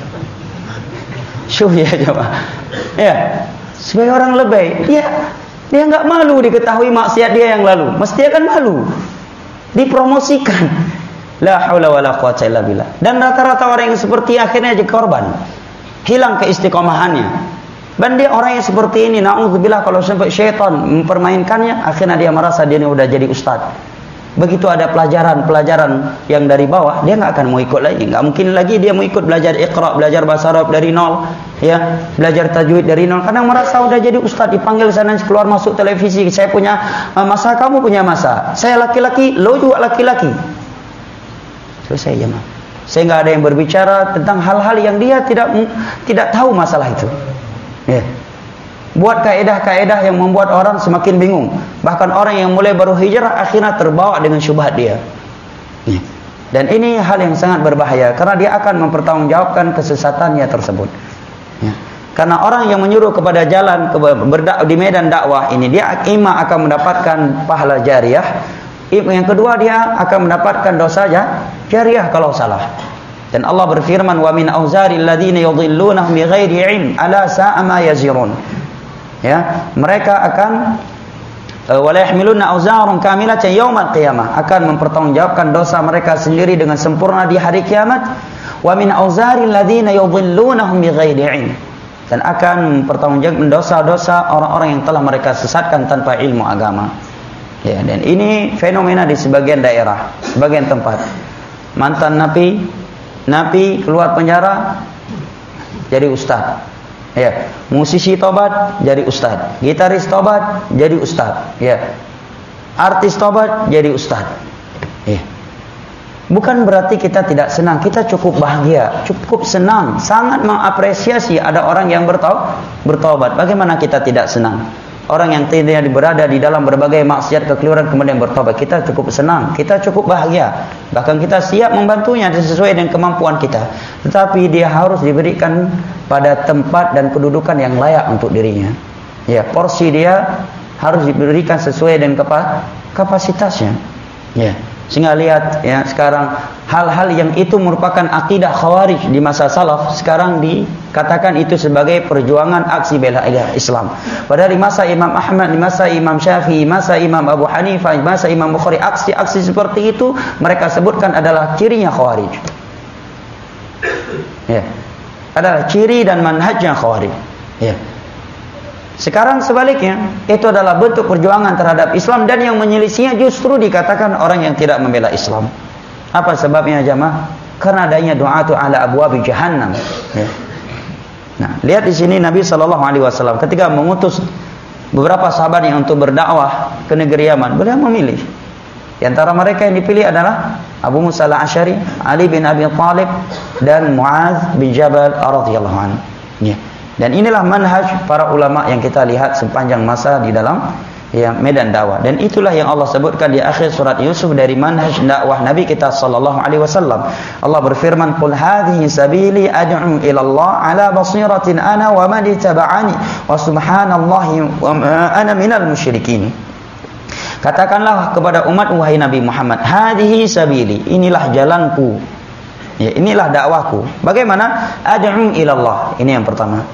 Syuh ya jamaah. Ya, sebagai orang lebay, dia dia nggak malu diketahui maksiat dia yang lalu. Mesti akan malu. Dipromosikan. La haula wala quwwata illa billah. Dan rata-rata orang yang seperti akhirnya jadi korban. Hilang keistiqomahannya. Dan dia orang yang seperti ini, na'udzubillah, kalau sampai syaitan mempermainkannya, akhirnya dia merasa dia ini udah jadi ustaz. Begitu ada pelajaran-pelajaran yang dari bawah, dia nggak akan mau ikut lagi. Nggak mungkin lagi dia mau ikut belajar Iqra, belajar bahasa Arab dari nol, ya, belajar tajwid dari nol. Kadang merasa udah jadi ustaz, dipanggil sana keluar masuk televisi. Saya punya masa, kamu punya masa. Saya laki-laki, lo juga laki-laki. Selesai jemaah. Saya nggak ada yang berbicara tentang hal-hal yang dia tidak tidak tahu masalah itu. Ya. Buat kaedah-kaedah yang membuat orang semakin bingung. Bahkan orang yang mulai baru hijrah akhirnya terbawa dengan syubhat dia. Ya. Dan ini hal yang sangat berbahaya karena dia akan mempertanggungjawabkan kesesatannya tersebut. Ya. Karena orang yang menyuruh kepada jalan di medan dakwah ini, dia imma akan mendapatkan pahala jariah. Yang kedua, dia akan mendapatkan dosa jariah kalau salah. Dan Allah berfirman, wa min auzaril ladzina yudhillunahum bighairi ilm ala sa'a ma yazirun. Ya, mereka akan wa la yahmiluna auzaran kamilatan yaumal qiyamah, akan mempertanggungjawabkan dosa mereka sendiri dengan sempurna di hari kiamat. Wa min auzaril ladzina yudhillunahum bighairi ilm, dan akan mempertanggungjawabkan dosa-dosa orang-orang yang telah mereka sesatkan tanpa ilmu agama. Ya, dan ini fenomena di sebagian daerah, sebagian tempat. Mantan napi, napi keluar penjara jadi ustaz. Ya, musisi tobat jadi ustaz, gitaris tobat jadi ustaz. Ya, artis tobat jadi ustaz. Ya. Bukan berarti kita tidak senang, kita cukup bahagia, cukup senang, sangat mengapresiasi ada orang yang bertobat. Bagaimana kita tidak senang? Orang yang tidak berada di dalam berbagai maksiat kekeliruan kemudian bertobat, kita cukup senang, kita cukup bahagia. Bahkan kita siap membantunya sesuai dengan kemampuan kita. Tetapi dia harus diberikan pada tempat dan kedudukan yang layak untuk dirinya. Ya, porsi dia harus diberikan sesuai dengan kapasitasnya. Ya. Sehingga lihat ya sekarang hal-hal yang itu merupakan akidah khawarij di masa salaf, sekarang dikatakan itu sebagai perjuangan aksi bela Islam. Padahal di masa Imam Ahmad, di masa Imam Syafi'i, masa Imam Abu Hanifah, di masa Imam Bukhari, aksi-aksi seperti itu mereka sebutkan adalah cirinya khawarij. Ya. Adalah ciri dan manhajnya khawarij. Ya. Sekarang sebaliknya, itu adalah bentuk perjuangan terhadap Islam, dan yang menyelisihinya justru dikatakan orang yang tidak membela Islam. Apa sebabnya jamaah? Karena adanya du'atu ala abwabi jahannam. Ya. Nah, lihat di sini Nabi sallallahu alaihi wasallam ketika mengutus beberapa sahabatnya untuk berdakwah ke negeri Yaman, beliau memilih. Di antara mereka yang dipilih adalah Abu Musa al-Asy'ari, Ali bin Abi Thalib, dan Mu'adz bin Jabal radhiyallahu anhu. Ya. Dan inilah manhaj para ulama yang kita lihat sepanjang masa di dalam ya, medan dakwah. Dan itulah yang Allah sebutkan di akhir surat Yusuf dari manhaj dakwah Nabi kita sallallahu alaihi wasallam. Allah berfirman, "Qul hadhihi sabili ad'u ila Allah ala basiratin ana wa man ittaba'ani wa subhanallahi wa ma ana minal musyrikin." Katakanlah kepada umat wahai Nabi Muhammad, hadhihi sabili, inilah jalanku. Ya, inilah dakwahku. Bagaimana? Ad'u ila Allah. Ini yang pertama.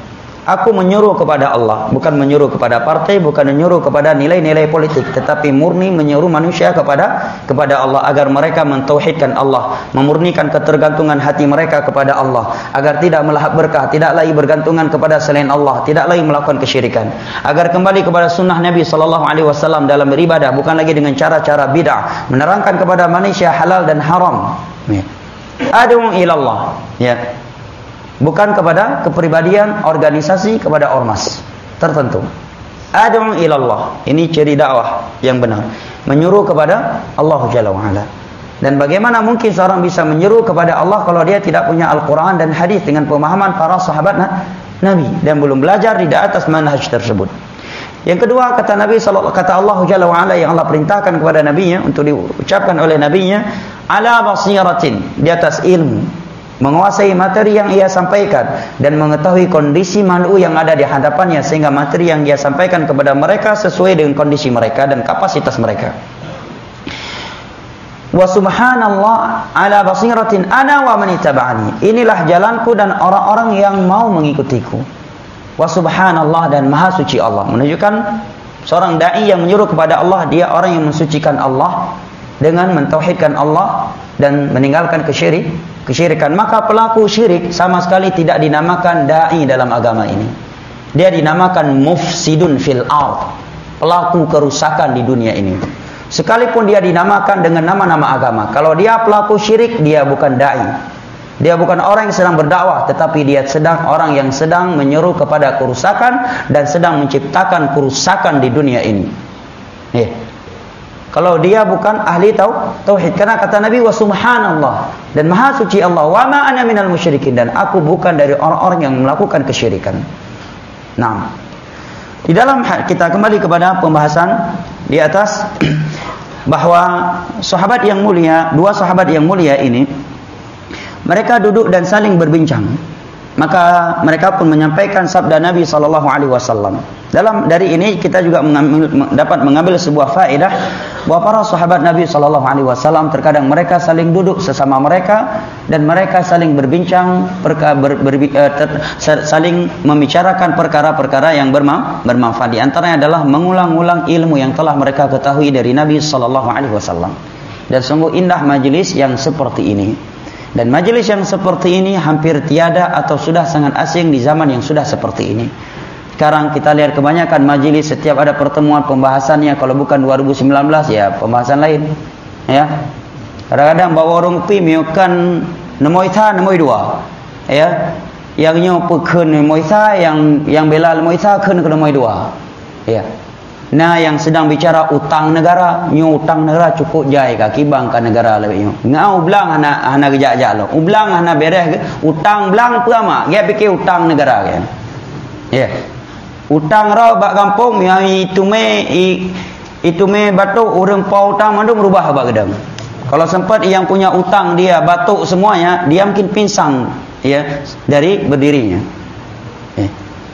Aku menyuruh kepada Allah, bukan menyuruh kepada partai, bukan menyuruh kepada nilai-nilai politik, tetapi murni menyuruh manusia kepada kepada Allah agar mereka mentauhidkan Allah, memurnikan ketergantungan hati mereka kepada Allah, agar tidak melahap berkah, tidak lagi bergantungan kepada selain Allah, tidak lagi melakukan kesyirikan, agar kembali kepada sunnah Nabi sallallahu alaihi wasallam dalam beribadah, bukan lagi dengan cara-cara bid'ah, menerangkan kepada manusia halal dan haram. Ya. Ad'u ilallah, ya. Bukan kepada kepribadian, organisasi, kepada ormas tertentu. Ad'u ilallah. Ini ciri dakwah yang benar. Menyuruh kepada Allah Jalla wa'ala. Dan bagaimana mungkin seorang bisa menyeru kepada Allah kalau dia tidak punya Al-Quran dan hadis dengan pemahaman para sahabat Nabi dan belum belajar di atas manhaj tersebut. Yang kedua, kata Nabi sallallahu kata Allah Jalla wa'ala yang Allah perintahkan kepada nabinya untuk diucapkan oleh nabinya, ala basiratin, di atas ilmu, menguasai materi yang ia sampaikan dan mengetahui kondisi manusia yang ada di hadapannya, sehingga materi yang dia sampaikan kepada mereka sesuai dengan kondisi mereka dan kapasitas mereka. Wa subhanallah ala basiratin ana wa man ittaba'ani. Inilah jalanku dan orang-orang yang mau mengikutiku. Wa subhanallah, dan maha suci Allah. Menunjukkan seorang dai yang menyuruh kepada Allah, dia orang yang mensucikan Allah dengan mentauhidkan Allah dan meninggalkan kesyirik, kesyirikan. Maka pelaku syirik sama sekali tidak dinamakan dai dalam agama ini. Dia dinamakan mufsidun fil ard, pelaku kerusakan di dunia ini. Sekalipun dia dinamakan dengan nama-nama agama, kalau dia pelaku syirik, dia bukan dai. Dia bukan orang yang sedang berdakwah, tetapi dia sedang orang yang sedang menyeru kepada kerusakan dan sedang menciptakan kerusakan di dunia ini. Eh. Kalau dia bukan ahli tauhid, karena kata Nabi wa subhanallah, dan maha suci Allah, wa ma ana minal musyrikin, dan aku bukan dari orang-orang yang melakukan kesyirikan. Nah, di dalam kita kembali kepada pembahasan di atas bahwa sahabat yang mulia, dua sahabat yang mulia ini, mereka duduk dan saling berbincang. Maka mereka pun menyampaikan sabda Nabi sallallahu alaihi wasallam. Dalam dari ini kita juga mengambil, dapat mengambil sebuah faedah bahwa para sahabat Nabi sallallahu alaihi wasallam terkadang mereka saling duduk sesama mereka dan mereka saling berbincang, perka, ber, ber, uh, ter, saling membicarakan perkara-perkara yang berma, bermanfaat. Di antaranya adalah mengulang-ulang ilmu yang telah mereka ketahui dari Nabi sallallahu alaihi wasallam. Dan sungguh indah majelis yang seperti ini. Dan majelis yang seperti ini hampir tiada atau sudah sangat asing di zaman yang sudah seperti ini. Sekarang kita lihat kebanyakan majelis setiap ada pertemuan pembahasannya, kalau bukan dua ribu sembilan belas ya pembahasan lain. Ya. Kadang-kadang bawa orang pi miukan nemoi tha nemoi dua. Ya. Yang nyo pekeun nemoi tha, yang yang bela nemoi tha keun ke nemoi dua. Ya. Nah, yang sedang bicara utang negara, nyo utang negara cukup jai kaki bang ka negara lebih nyo. Ngau belang hana hana gejak-jak lo. Ublang hana beres utang belang puama, dia fikir utang negara kan. Ya. Utang rau bak kampung yang itu me itu me batuk orang pau utang mandu berubah bak gedang. Kalau sempat yang punya utang dia batuk semuanya, dia mungkin pinsang ya dari berdirinya. Ya.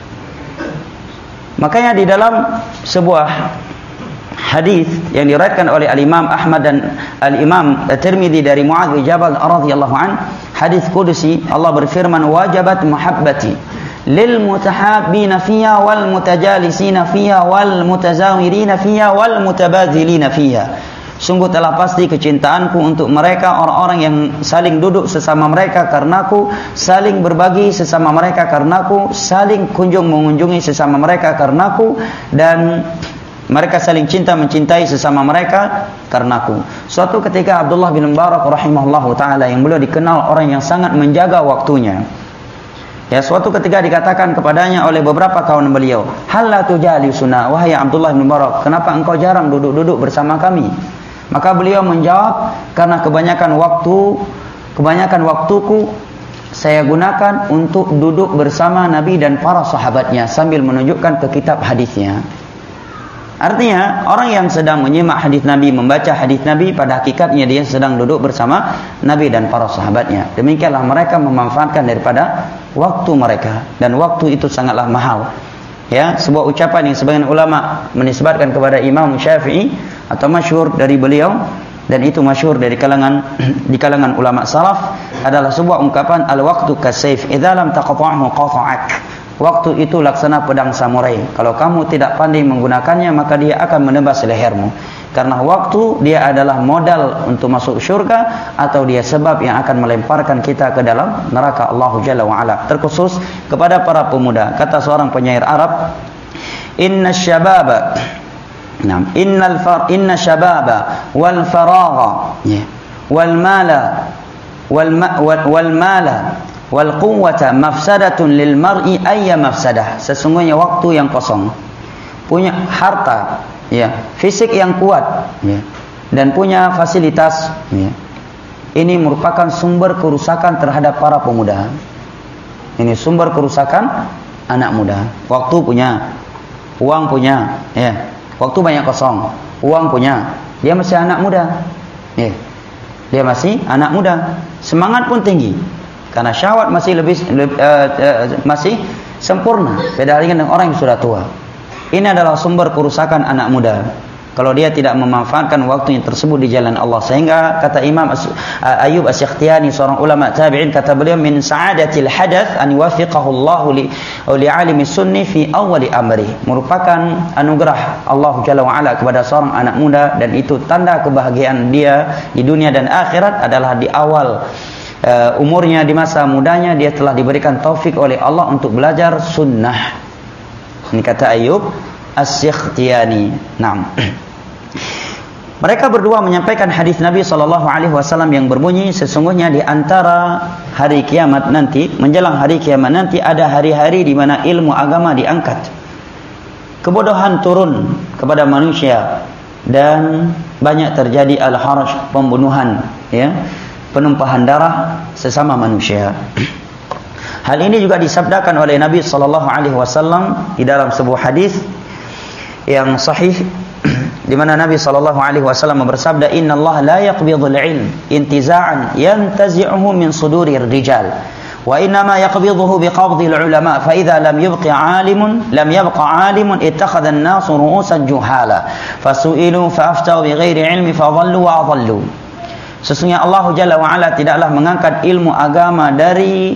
Makanya di dalam sebuah hadis yang diriwayatkan oleh Al-Imam Ahmad dan Al-Imam Tirmizi dari Muadz bin Jabal radhiyallahu an, hadis qudsi, Allah berfirman, wajabat muhabbati lil mutahabbina fiha wal mutajalisina fiha wal mutazawirina fiha wal mutabadzilina fiha. Sungguh telah pasti kecintaanku untuk mereka, orang-orang yang saling duduk sesama mereka karenaku, saling berbagi sesama mereka karenaku, saling kunjung mengunjungi sesama mereka karenaku, dan mereka saling cinta mencintai sesama mereka karenaku. Suatu ketika Abdullah bin Mubarak rahimahullahu taala, yang beliau dikenal orang yang sangat menjaga waktunya. Ya, suatu ketika dikatakan kepadanya oleh beberapa kawan beliau, "Hal la tujalisuna, wahai Abdullah bin Mubarak, kenapa engkau jarang duduk-duduk bersama kami?" Maka beliau menjawab, karena kebanyakan waktu, kebanyakan waktuku saya gunakan untuk duduk bersama Nabi dan para sahabatnya, sambil menunjukkan ke kitab hadisnya. Artinya, orang yang sedang menyimak hadis Nabi, membaca hadis Nabi, pada hakikatnya dia sedang duduk bersama Nabi dan para sahabatnya. Demikianlah mereka memanfaatkan daripada waktu mereka, dan waktu itu sangatlah mahal. Ya, sebuah ucapan yang sebagian ulama menisbatkan kepada Imam Syafi'i atau masyhur dari beliau, dan itu masyhur dari kalangan di kalangan ulama salaf, adalah sebuah ungkapan, al-waqtu kasayf idza lam taqta'hu qata'ak. Waktu itu laksana pedang samurai. Kalau kamu tidak pandai menggunakannya, maka dia akan menebas lehermu. Karena waktu dia adalah modal untuk masuk syurga, atau dia sebab yang akan melemparkan kita ke dalam neraka Allah Jalla wa'ala. Terkhusus kepada para pemuda. Kata seorang penyair Arab, Inna syababa Nah, innal far inna syababa wal faragha yeah. wal mala wal ma, wal, wal mala wal quwwata mafsadatun lil mar'i ayya mafsadah. Sesungguhnya waktu yang kosong, punya harta, ya, fisik yang kuat, ya, dan punya fasilitas, ya, ini merupakan sumber kerusakan terhadap para pemuda. Ini sumber kerusakan anak muda. Waktu punya, uang punya, ya. Waktu banyak kosong, uang punya, dia masih anak muda, ya. Dia masih anak muda, semangat pun tinggi, karena syahwat masih lebih lebih uh, uh, masih sempurna. Beda halnya dengan orang yang sudah tua. Ini adalah sumber kerusakan anak muda. Kalau dia tidak memanfaatkan waktunya tersebut di jalan Allah. Sehingga kata Imam Ayyub As-Sikhtiyani, seorang ulama tabi'in, kata beliau, min sa'adatil hadath an yuwaffiqahu Allah li li'alimi sunni fi awwali amri. Merupakan anugerah Allah Jalla wa'ala kepada seorang anak muda, dan itu tanda kebahagiaan dia di dunia dan akhirat adalah di awal uh, umurnya, di masa mudanya dia telah diberikan taufik oleh Allah untuk belajar sunnah. Ini kata Ayyub As-Sikhtiyani. Naam. Mereka berdua menyampaikan hadis Nabi sallallahu alaihi wasallam yang berbunyi, sesungguhnya di antara hari kiamat nanti, menjelang hari kiamat nanti, ada hari-hari di mana ilmu agama diangkat. Kebodohan turun kepada manusia dan banyak terjadi al-haraj, pembunuhan, ya, penumpahan darah sesama manusia. Hal ini juga disabdakan oleh Nabi sallallahu alaihi wasallam di dalam sebuah hadis yang sahih, di mana Nabi sallallahu alaihi wasallam bersabda, "Inna Allah la yaqbidul ilm intiza'an yantazi'uhu min sudurir rijal, wa inna ma yaqbiduhu biqabdil ulama, fa idza lam yabqa 'alimun lam yabqa 'alimun ittakhadha an-nasu ru'usan juhala, fasu'ilu fa'aftau bighairi ilmi fadhallu wa adhallu." Sesungguhnya Allah Jalla wa Ala tidaklah mengangkat ilmu agama dari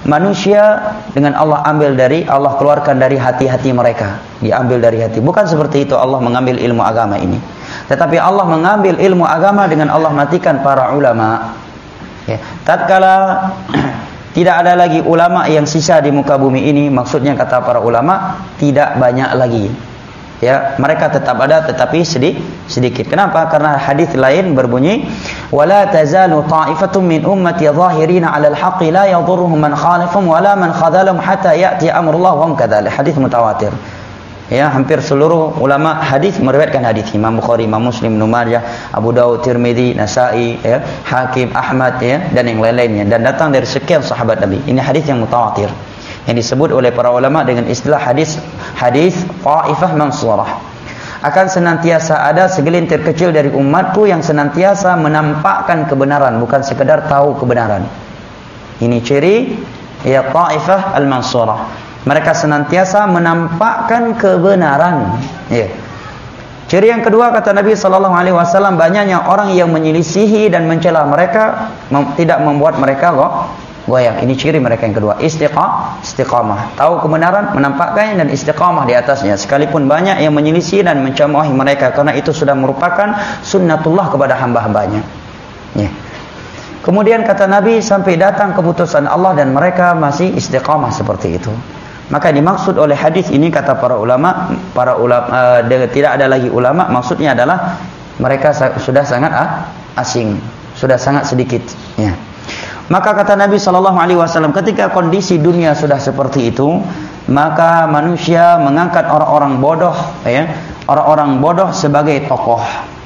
manusia dengan Allah ambil dari, Allah keluarkan dari hati-hati mereka, diambil dari hati. Bukan seperti itu Allah mengambil ilmu agama ini, tetapi Allah mengambil ilmu agama dengan Allah matikan para ulama, ya. Tatkala tidak ada lagi ulama yang sisa di muka bumi ini, maksudnya kata para ulama tidak banyak lagi, ya, mereka tetap ada tetapi sedikit sedikit. Kenapa? Karena hadis lain berbunyi, wala tazalu ta'ifatun min ummati zahirina 'alal haqqi la yadhurruhum man khalafahum wala man khadhalahum hatta ya'ti amrullah wa hum kadzalik. Hadis mutawatir. Ya, hampir seluruh ulama hadis meriwayatkan hadis. Imam Bukhari, Imam Muslim, Ibnu Majah, Abu Dawud, Tirmizi, Nasa'i, ya, Hakim, Ahmad, ya, dan yang lain-lainnya, dan datang dari sekian sahabat Nabi. Ini hadis yang mutawatir, yang disebut oleh para ulama dengan istilah hadis hadis Ta'ifah Mansurah. Akan senantiasa ada segelintir kecil dari umatku yang senantiasa menampakkan kebenaran, bukan sekedar tahu kebenaran. Ini ciri, ya, Ta'ifah Al-Mansurah. Mereka senantiasa menampakkan kebenaran, ya. Ciri yang kedua, kata Nabi sallallahu alaihi wasallam, banyaknya orang yang menyelisihi dan mencela mereka, mem- tidak membuat mereka kok goyang. Ini ciri mereka yang kedua, istiqamah, istiqamah, tahu kebenaran, menampakkannya, dan istiqamah di atasnya, sekalipun banyak yang menyelisih dan mencemoohi mereka, karena itu sudah merupakan sunnatullah kepada hamba-hambanya, ya. Kemudian kata Nabi, sampai datang keputusan Allah dan mereka masih istiqamah seperti itu. Maka dimaksud oleh hadis ini, kata para ulama, para ulama uh, tidak ada lagi ulama, maksudnya adalah mereka sudah sangat uh, asing, sudah sangat sedikit, ya. Maka kata Nabi sallallahu alaihi wasallam, ketika kondisi dunia sudah seperti itu, maka manusia mengangkat orang-orang bodoh, ya, orang-orang bodoh sebagai tokoh.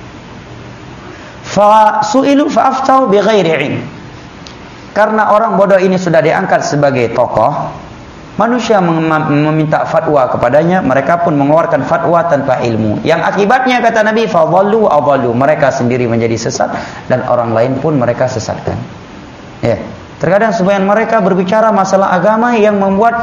Fa su'ilu fa aftau bighairi ilm. Karena orang bodoh ini sudah diangkat sebagai tokoh, manusia meminta fatwa kepadanya, mereka pun mengeluarkan fatwa tanpa ilmu. Yang akibatnya, kata Nabi, fa dhallu wa adhallu, mereka sendiri menjadi sesat dan orang lain pun mereka sesatkan. Ya, terkadang sebagian mereka berbicara masalah agama yang membuat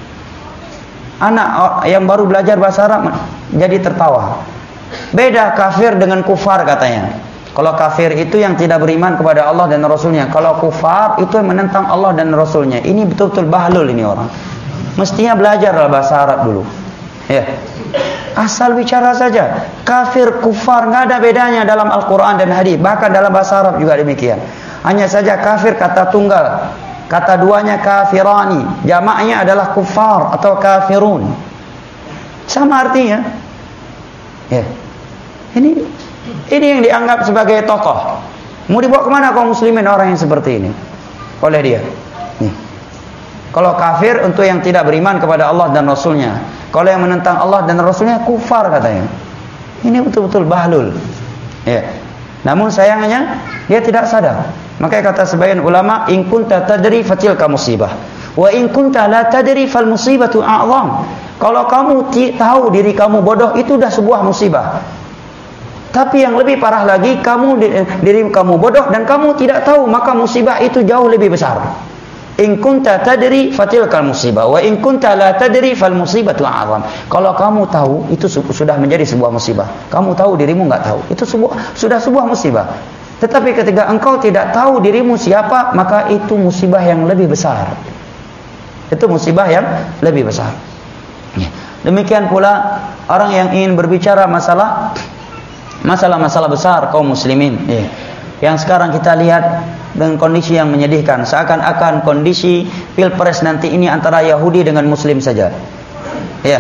anak yang baru belajar bahasa Arab jadi tertawa. Beda kafir dengan kufar, katanya. Kalau kafir itu yang tidak beriman kepada Allah dan Rasulnya. Kalau kufar itu yang menentang Allah dan Rasulnya. Ini betul-betul bahlul ini orang. mestinya belajarlah bahasa Arab dulu. Ya. Asal bicara saja. Kafir, kufar nggak ada bedanya dalam Al-Quran dan hadis. Bahkan dalam bahasa Arab juga demikian. Hanya saja kafir kata tunggal, kata duanya kafirani, jamaknya adalah kufar atau kafirun. Sama artinya. Ya. Ini ini yang dianggap sebagai tokoh. Mau dibawa kemana kaum muslimin orang yang seperti ini? Oleh dia. Nih. Kalau kafir untuk yang tidak beriman kepada Allah dan Rasulnya. Kalau yang menentang Allah dan Rasulnya kufar katanya. Ini betul-betul bahlul. Ya. Namun sayangnya dia tidak sadar. Makanya kata sebagian ulama, in kunta tadri fatilka musibah, wa in kunta la tadri fal musibatu a'zam. Kalau kamu tahu diri kamu bodoh, itu dah sebuah musibah. Tapi yang lebih parah lagi, kamu diri kamu bodoh dan kamu tidak tahu, maka musibah itu jauh lebih besar. In kunta tadri fatilkal musibah wa in kunta la tadri fal musibatu a'zam. Kalau kamu tahu, itu sudah menjadi sebuah musibah. Kamu tahu dirimu enggak tahu, itu sebuah, sudah sebuah musibah. Tetapi ketika engkau tidak tahu dirimu siapa, maka itu musibah yang lebih besar. Itu musibah yang lebih besar. Demikian pula orang yang ingin berbicara masalah masalah-masalah besar kaum muslimin, ya. Yang sekarang kita lihat dengan kondisi yang menyedihkan, seakan-akan kondisi pilpres nanti ini antara Yahudi dengan Muslim saja, ya.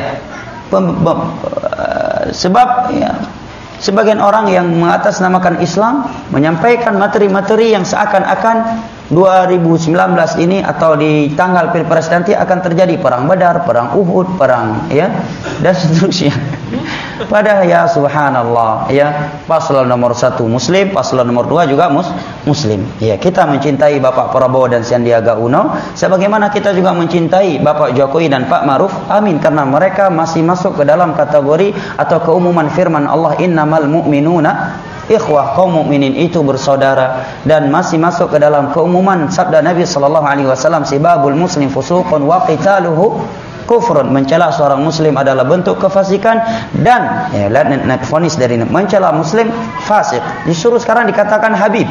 Sebab ya, sebagian orang yang mengatasnamakan Islam menyampaikan materi-materi yang seakan-akan dua ribu sembilan belas ini atau di tanggal pilpres nanti akan terjadi perang Badar, perang Uhud, perang ya dan seterusnya. Padahal ya subhanallah, ya paslon nomor satu Muslim, paslon nomor dua juga mus, Muslim. Ya, kita mencintai Bapak Prabowo dan Sandiaga Uno, sebagaimana kita juga mencintai Bapak Jokowi dan Pak Maruf Amin, karena mereka masih masuk ke dalam kategori atau keumuman firman Allah, innamal mu'minuna ikhwah, kaum mukminin itu bersaudara, dan masih masuk ke dalam keumuman sabda Nabi sallallahu alaihi wasallam, sibabul muslim fusuqun wa qitaluhu kufrun, mencela seorang muslim adalah bentuk kefasikan, dan ya lihat fonis dari mencela muslim fasik. Disuruh sekarang dikatakan Habib.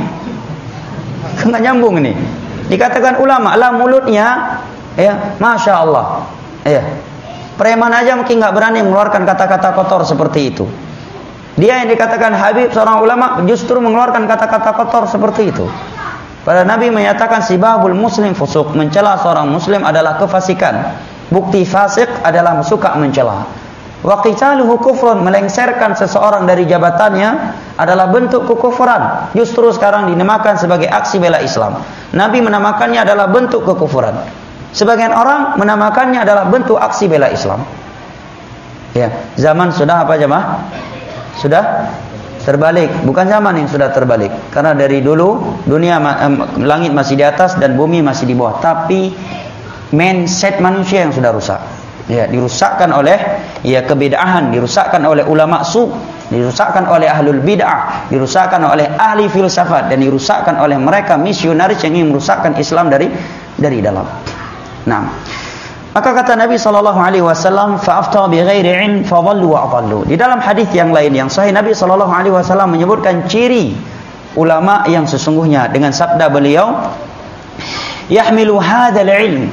Enggak nyambung ini. Dikatakan ulama, lah mulutnya ya Masya Allah. Ya. Preman aja mungkin enggak berani mengeluarkan kata-kata kotor seperti itu. Dia yang dikatakan Habib, seorang ulama, justru mengeluarkan kata-kata kotor seperti itu. Pada Nabi menyatakan sibabul muslim fusuk, mencela seorang muslim adalah kefasikan. Bukti fasik adalah suka mencela. Wa qitaluhu kufrun, melengsarkan seseorang dari jabatannya adalah bentuk kekufuran. Justru sekarang dinamakan sebagai aksi bela Islam. Nabi menamakannya adalah bentuk kekufuran. Sebagian orang menamakannya adalah bentuk aksi bela Islam. Ya, zaman sudah apa jemaah? Sudah terbalik, bukan zaman yang sudah terbalik. Karena dari dulu dunia eh, langit masih di atas dan bumi masih di bawah, tapi mindset manusia yang sudah rusak. Ya, dirusakkan oleh ya kebid'ahan, dirusakkan oleh ulama su, dirusakkan oleh ahlul bid'ah, dirusakkan oleh ahli filsafat, dan dirusakkan oleh mereka misionaris yang ingin merusakkan Islam dari dari dalam. Nah, maka kata Nabi sallallahu alaihi wasallam, fa'afta bighairi 'ilm fadhallu wa adallu. Di dalam hadis yang lain yang sahih, Nabi sallallahu alaihi wasallam menyebutkan ciri ulama yang sesungguhnya dengan sabda beliau, yahmilu hadzal 'ilm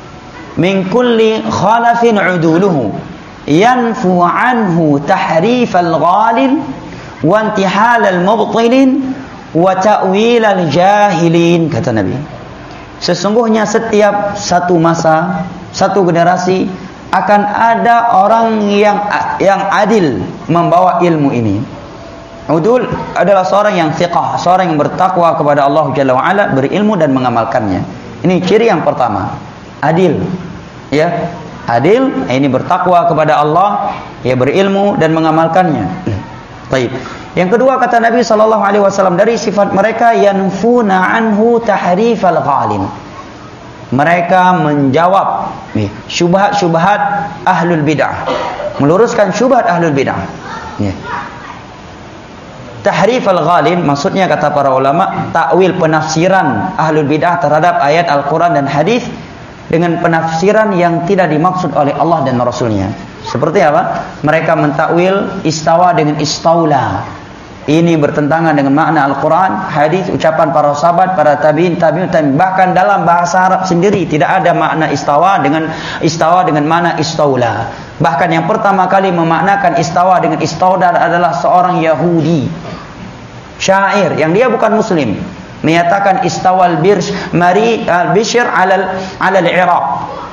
min kulli khalafin 'uduluhu yanfu 'anhu tahrif al-ghalin wa intihal al-mubtilin wa ta'wil al-jahilin. Kata Nabi, sesungguhnya setiap satu masa, satu generasi akan ada orang yang yang adil membawa ilmu ini. Udul adalah seorang yang thiqah, seorang yang bertakwa kepada Allah Jalla wa Ala, berilmu dan mengamalkannya. Ini ciri yang pertama, adil. Ya, adil, ini bertakwa kepada Allah, ya berilmu dan mengamalkannya. Baik. Yang kedua kata Nabi sallallahu alaihi wasallam, dari sifat mereka yanfuna anhu tahrifal ghalin. Mereka menjawab nih syubhat-syubhat ahlul bid'ah, meluruskan syubhat ahlul bid'ah. Ya. Tahrif al-ghalin maksudnya kata para ulama, takwil penafsiran ahlul bid'ah terhadap ayat Al-Quran dan hadis dengan penafsiran yang tidak dimaksud oleh Allah dan Rasulnya. Seperti apa? Mereka mentakwil istawa dengan istaula. Ini bertentangan dengan makna Al-Quran, hadis, ucapan para sahabat, para tabi'in, tabi'in, tabi'in. Bahkan dalam bahasa Arab sendiri tidak ada makna istawa dengan istawa dengan makna istaula. Bahkan yang pertama kali memaknakan istawa dengan istaula adalah seorang Yahudi, syair yang dia bukan Muslim, menyatakan istawal birsh mari al-bishr alal alal Iraq.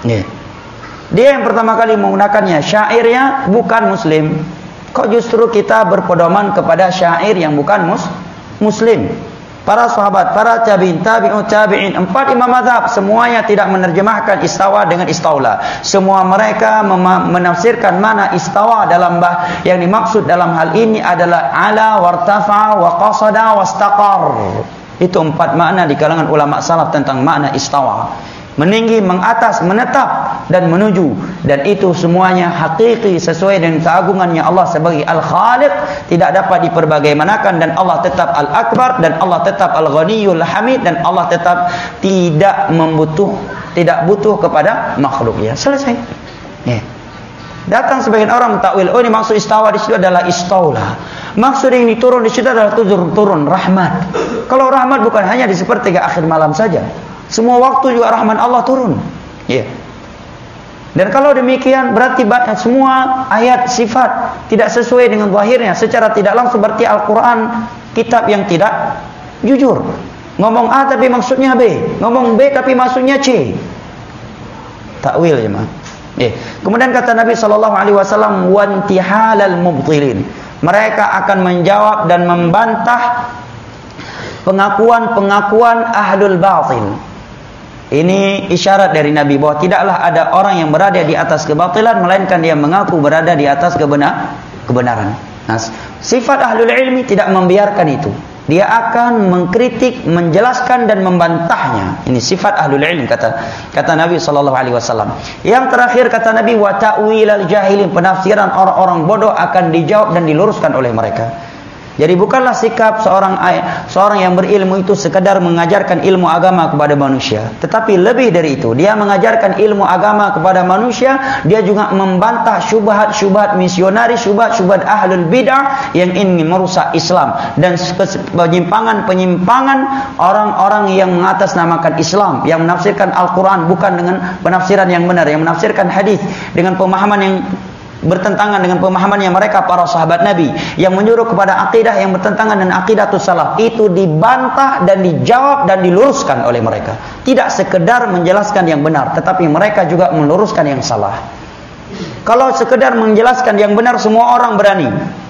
Dia yang pertama kali menggunakannya, syairnya bukan Muslim. Kok justru kita berpedoman kepada syair yang bukan mus Muslim? Para sahabat, para tabi'in, tabi'ut tabi'in, empat imam mazhab semuanya tidak menerjemahkan istawa dengan istaula. Semua mereka menafsirkan mana istawa dalam bah yang dimaksud dalam hal ini adalah ala wartafa wa qasada wastaqar. Itu empat makna di kalangan ulama salaf tentang makna istawa. Meninggi, mengatas, menetap dan menuju, dan itu semuanya hakiki sesuai dengan keagungannya Allah sebagai Al-Khaliq, tidak dapat diperbagaimanakan, dan Allah tetap Al-Akbar, dan Allah tetap Al-Ghaniyul Hamid, dan Allah tetap tidak membutuh tidak butuh kepada makhluk. Ya, selesai. Ya. Datang sebagian orang mentakwil, oh ini maksud istawa di situ adalah istaula. Maksud yang diturun di situ adalah turun, turun rahmat. Kalau rahmat bukan hanya di sepertiga akhir malam saja. Semua waktu juga rahmat Allah turun. Ya. Dan kalau demikian berarti semua ayat sifat tidak sesuai dengan zahirnya, secara tidak langsung berarti Al-Quran kitab yang tidak jujur. Ngomong A tapi maksudnya B, ngomong B tapi maksudnya C. Takwil ya, Ma. Ya. Kemudian kata Nabi sallallahu alaihi wasallam, wantihalal mubtilin. Mereka akan menjawab dan membantah pengakuan-pengakuan ahlul batil. Ini isyarat dari Nabi bahwa tidaklah ada orang yang berada di atas kebatilan melainkan dia mengaku berada di atas kebenar, kebenaran. Nah, sifat ahlul ilmi tidak membiarkan itu. Dia akan mengkritik, menjelaskan dan membantahnya. Ini sifat ahlul ilmi kata kata Nabi sallallahu alaihi wasallam. Yang terakhir kata Nabi, wa ta'wilal jahilin, penafsiran orang-orang bodoh akan dijawab dan diluruskan oleh mereka. Jadi bukanlah sikap seorang seorang yang berilmu itu sekadar mengajarkan ilmu agama kepada manusia, tetapi lebih dari itu, dia mengajarkan ilmu agama kepada manusia, dia juga membantah syubhat-syubhat misionaris, syubhat-syubhat ahlul bidah yang ingin merusak Islam, dan penyimpangan-penyimpangan orang-orang yang mengatasnamakan Islam, yang menafsirkan Al-Quran bukan dengan penafsiran yang benar, yang menafsirkan hadis dengan pemahaman yang bertentangan dengan pemahamannya mereka para sahabat Nabi, yang menyuruh kepada akidah yang bertentangan dengan aqidatus salaf. Itu dibantah dan dijawab dan diluruskan oleh mereka. Tidak sekedar menjelaskan yang benar, tetapi mereka juga meluruskan yang salah. Kalau sekedar menjelaskan yang benar semua orang berani,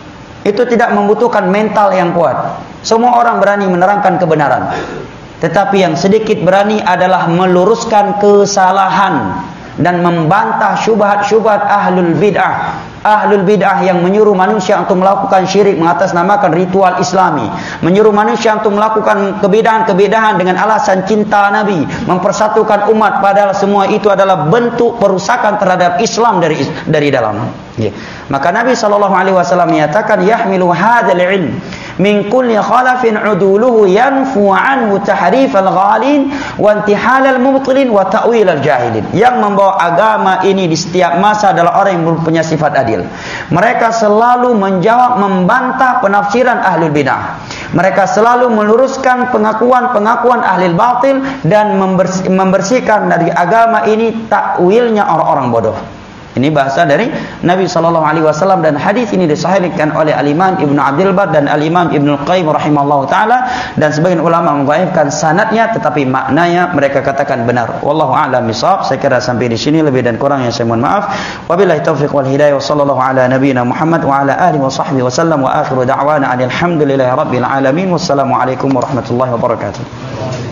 itu tidak membutuhkan mental yang kuat. Semua orang berani menerangkan kebenaran. Tetapi yang sedikit berani adalah meluruskan kesalahan dan membantah syubhat-syubhat ahlul bid'ah. Ahlul bid'ah yang menyuruh manusia untuk melakukan syirik mengatasnamakan ritual Islami, menyuruh manusia untuk melakukan kebidahan-kebidahan dengan alasan cinta Nabi, mempersatukan umat, padahal semua itu adalah bentuk perusakan terhadap Islam dari dari dalam. Ya. Maka Nabi sallallahu alaihi wasallam menyatakan, yahmilu hadzal ilm min kulli khalafin uduluhu yanfu anhu tahrif al-ghalin wa intihal al-mubtilin wa ta'wil al-jahilin. Yang membawa agama ini di setiap masa adalah orang yang punya sifat adil. Mereka selalu menjawab, membantah penafsiran ahlul bidah. Mereka selalu meluruskan pengakuan-pengakuan ahli batil dan membersihkan dari agama ini takwilnya orang-orang bodoh. Ini bahasa dari Nabi sallallahu alaihi wasallam, dan hadis ini disahihkan oleh Al-Imam Ibnu Abdul Bar dan Al-Imam Ibnu Qayyim rahimahullahu taala, dan sebagian ulama mendhaifkan sanadnya, tetapi maknanya mereka katakan benar. Wallahu a'lam bishawab. Saya kira sampai di sini, lebih dan kurang yang saya mohon maaf. Wabillahi taufiq wal hidayah, wa sallallahu ala nabiyyina Muhammad wa ala alihi wa sahbihi wasallam, wa akhiru da'wana alhamdulillahi rabbil alamin. Wassalamu alaikum warahmatullahi wabarakatuh.